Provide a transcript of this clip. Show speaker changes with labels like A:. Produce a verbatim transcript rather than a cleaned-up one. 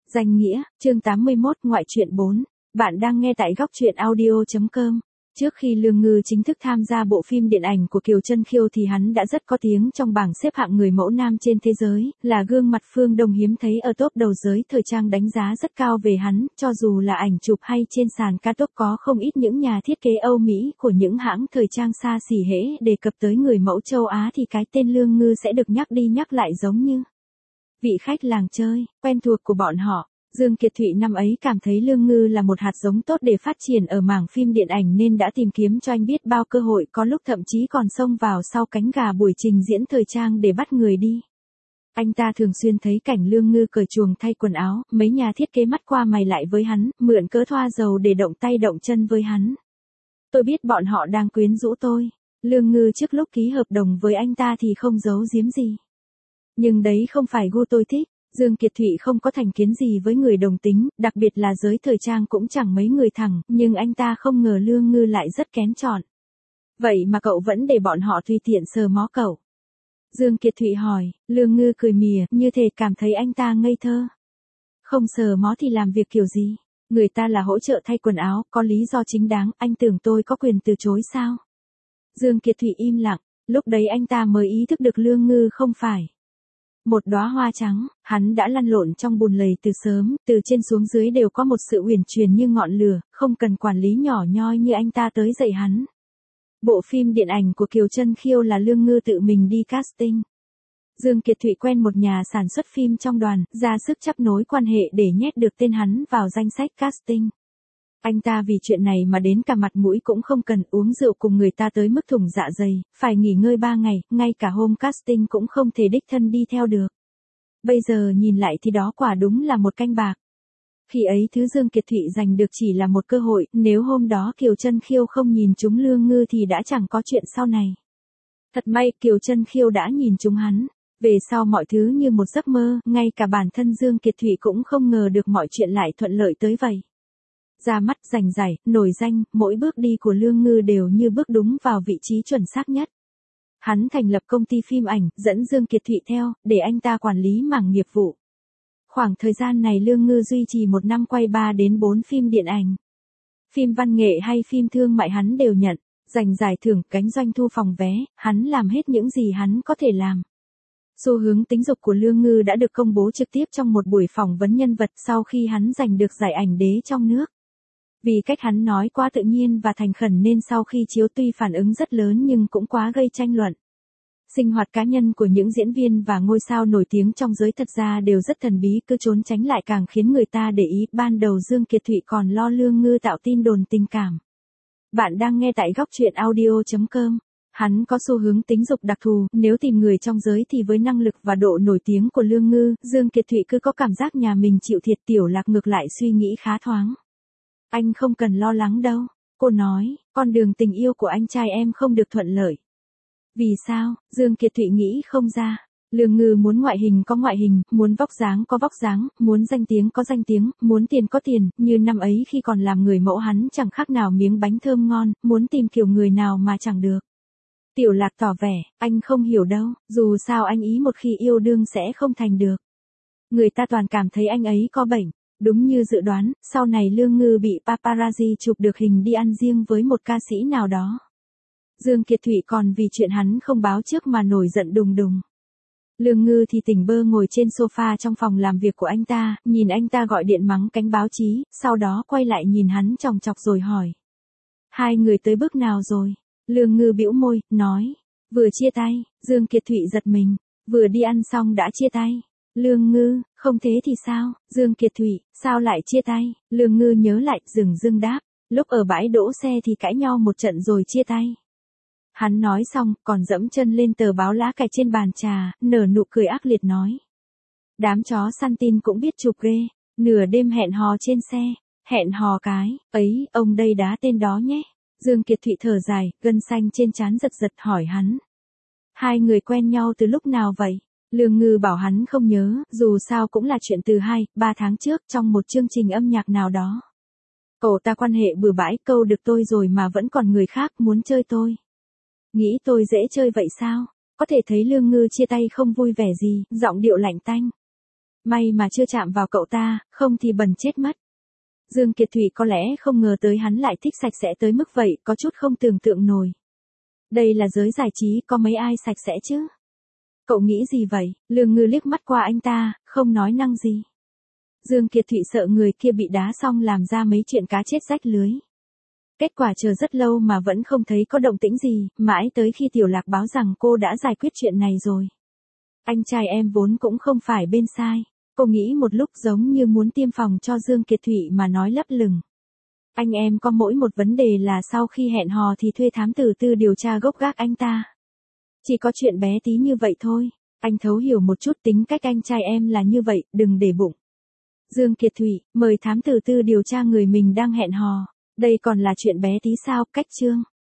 A: Danh nghĩa, chương tám mươi mốt, ngoại truyện bốn. Bạn đang nghe tại góc truyện audio chấm com. Trước khi Lương Ngư chính thức tham gia bộ phim điện ảnh của Kiều Chân Khiêu thì hắn đã rất có tiếng trong bảng xếp hạng người mẫu nam trên thế giới, là gương mặt phương Đông hiếm thấy ở top đầu giới thời trang đánh giá rất cao về hắn, cho dù là ảnh chụp hay trên sàn ca top có không ít những nhà thiết kế Âu Mỹ của những hãng thời trang xa xỉ hễ đề cập tới người mẫu châu Á thì cái tên Lương Ngư sẽ được nhắc đi nhắc lại giống như vị khách làng chơi, quen thuộc của bọn họ. Dương Kiệt Thụy năm ấy cảm thấy Lương Ngư là một hạt giống tốt để phát triển ở mảng phim điện ảnh nên đã tìm kiếm cho anh biết bao cơ hội, có lúc thậm chí còn xông vào sau cánh gà buổi trình diễn thời trang để bắt người đi. Anh ta thường xuyên thấy cảnh Lương Ngư cởi chuồng thay quần áo, mấy nhà thiết kế mắt qua mày lại với hắn, mượn cớ thoa dầu để động tay động chân với hắn. Tôi biết bọn họ đang quyến rũ tôi. Lương Ngư trước lúc ký hợp đồng với anh ta thì không giấu giếm gì. Nhưng đấy không phải gu tôi thích. Dương Kiệt Thụy không có thành kiến gì với người đồng tính, đặc biệt là giới thời trang cũng chẳng mấy người thẳng, nhưng anh ta không ngờ Lương Ngư lại rất kén chọn. Vậy mà cậu vẫn để bọn họ tùy tiện sờ mó cậu. Dương Kiệt Thụy hỏi, Lương Ngư cười mỉa, như thể cảm thấy anh ta ngây thơ. Không sờ mó thì làm việc kiểu gì? Người ta là hỗ trợ thay quần áo, có lý do chính đáng, anh tưởng tôi có quyền từ chối sao? Dương Kiệt Thụy im lặng, lúc đấy anh ta mới ý thức được Lương Ngư không phải một đóa hoa trắng, hắn đã lăn lộn trong bùn lầy từ sớm, từ trên xuống dưới đều có một sự uyển chuyển như ngọn lửa, không cần quản lý nhỏ nhoi như anh ta tới dạy hắn. Bộ phim điện ảnh của Kiều Chân Khiêu là Lương Ngư tự mình đi casting. Dương Kiệt Thụy quen một nhà sản xuất phim trong đoàn, ra sức chấp nối quan hệ để nhét được tên hắn vào danh sách casting. Anh ta vì chuyện này mà đến cả mặt mũi cũng không cần, uống rượu cùng người ta tới mức thủng dạ dày, phải nghỉ ngơi ba ngày, ngay cả hôm casting cũng không thể đích thân đi theo được. Bây giờ nhìn lại thì đó quả đúng là một canh bạc. Khi ấy thứ Dương Kiệt Thụy giành được chỉ là một cơ hội, nếu hôm đó Kiều Chân Khiêu không nhìn trúng Lương Ngư thì đã chẳng có chuyện sau này. Thật may Kiều Chân Khiêu đã nhìn trúng hắn. Về sau mọi thứ như một giấc mơ, ngay cả bản thân Dương Kiệt Thụy cũng không ngờ được mọi chuyện lại thuận lợi tới vậy. Ra mắt, giành giải, nổi danh, mỗi bước đi của Lương Ngư đều như bước đúng vào vị trí chuẩn xác nhất. Hắn thành lập công ty phim ảnh, dẫn Dương Kiệt Thụy theo, để anh ta quản lý mảng nghiệp vụ. Khoảng thời gian này Lương Ngư duy trì một năm quay ba đến bốn phim điện ảnh. Phim văn nghệ hay phim thương mại hắn đều nhận, giành giải thưởng, cánh doanh thu phòng vé, hắn làm hết những gì hắn có thể làm. Xu hướng tính dục của Lương Ngư đã được công bố trực tiếp trong một buổi phỏng vấn nhân vật sau khi hắn giành được giải ảnh đế trong nước. Vì cách hắn nói quá tự nhiên và thành khẩn nên sau khi chiếu tuy phản ứng rất lớn nhưng cũng quá gây tranh luận. Sinh hoạt cá nhân của những diễn viên và ngôi sao nổi tiếng trong giới thật ra đều rất thần bí, cứ trốn tránh lại càng khiến người ta để ý. Ban đầu Dương Kiệt Thụy còn lo Lương Ngư tạo tin đồn tình cảm. Bạn đang nghe tại góc truyện audio chấm com. Hắn có xu hướng tính dục đặc thù, nếu tìm người trong giới thì với năng lực và độ nổi tiếng của Lương Ngư, Dương Kiệt Thụy cứ có cảm giác nhà mình chịu thiệt. Tiểu Lạc ngược lại suy nghĩ khá thoáng. Anh không cần lo lắng đâu, cô nói, con đường tình yêu của anh trai em không được thuận lợi. Vì sao? Dương Kiệt Thụy nghĩ không ra. Lương Ngư muốn ngoại hình có ngoại hình, muốn vóc dáng có vóc dáng, muốn danh tiếng có danh tiếng, muốn tiền có tiền, như năm ấy khi còn làm người mẫu hắn chẳng khác nào miếng bánh thơm ngon, muốn tìm kiểu người nào mà chẳng được. Tiểu Lạc tỏ vẻ, anh không hiểu đâu, dù sao anh ý một khi yêu đương sẽ không thành được. Người ta toàn cảm thấy anh ấy có bệnh. Đúng như dự đoán, sau này Lương Ngư bị paparazzi chụp được hình đi ăn riêng với một ca sĩ nào đó. Dương Kiệt Thụy còn vì chuyện hắn không báo trước mà nổi giận đùng đùng. Lương Ngư thì tỉnh bơ ngồi trên sofa trong phòng làm việc của anh ta, nhìn anh ta gọi điện mắng cánh báo chí, sau đó quay lại nhìn hắn chòng chọc rồi hỏi. Hai người tới bước nào rồi? Lương Ngư bĩu môi, nói. Vừa chia tay. Dương Kiệt Thụy giật mình. Vừa đi ăn xong đã chia tay. Lương Ngư, không thế thì sao? Dương Kiệt Thụy, sao lại chia tay? Lương Ngư nhớ lại, dừng dưng đáp. Lúc ở bãi đỗ xe thì cãi nhau một trận rồi chia tay. Hắn nói xong, còn dẫm chân lên tờ báo lá cải trên bàn trà, nở nụ cười ác liệt nói. Đám chó săn tin cũng biết chụp ghê, nửa đêm hẹn hò trên xe, hẹn hò cái, ấy, ông đây đá tên đó nhé. Dương Kiệt Thụy thở dài, gân xanh trên trán giật giật hỏi hắn. Hai người quen nhau từ lúc nào vậy? Lương Ngư bảo hắn không nhớ, dù sao cũng là chuyện từ hai, ba tháng trước trong một chương trình âm nhạc nào đó. Cậu ta quan hệ bừa bãi, câu được tôi rồi mà vẫn còn người khác muốn chơi tôi. Nghĩ tôi dễ chơi vậy sao? Có thể thấy Lương Ngư chia tay không vui vẻ gì, giọng điệu lạnh tanh. May mà chưa chạm vào cậu ta, không thì bẩn chết mất. Dương Kiệt Thụy có lẽ không ngờ tới hắn lại thích sạch sẽ tới mức vậy, có chút không tưởng tượng nổi. Đây là giới giải trí, có mấy ai sạch sẽ chứ? Cậu nghĩ gì vậy? Lương Ngư liếc mắt qua anh ta, không nói năng gì. Dương Kiệt Thụy sợ người kia bị đá xong làm ra mấy chuyện cá chết rách lưới. Kết quả chờ rất lâu mà vẫn không thấy có động tĩnh gì, mãi tới khi Tiểu Lạc báo rằng cô đã giải quyết chuyện này rồi. Anh trai em vốn cũng không phải bên sai. Cô nghĩ một lúc giống như muốn tiêm phòng cho Dương Kiệt Thụy mà nói lấp lửng. Anh em có mỗi một vấn đề là sau khi hẹn hò thì thuê thám tử tư điều tra gốc gác anh ta. Chỉ có chuyện bé tí như vậy thôi. Anh thấu hiểu một chút tính cách anh trai em là như vậy, đừng để bụng. Dương Kiệt Thụy, mời thám tử tư điều tra người mình đang hẹn hò. Đây còn là chuyện bé tí sao, cách chương.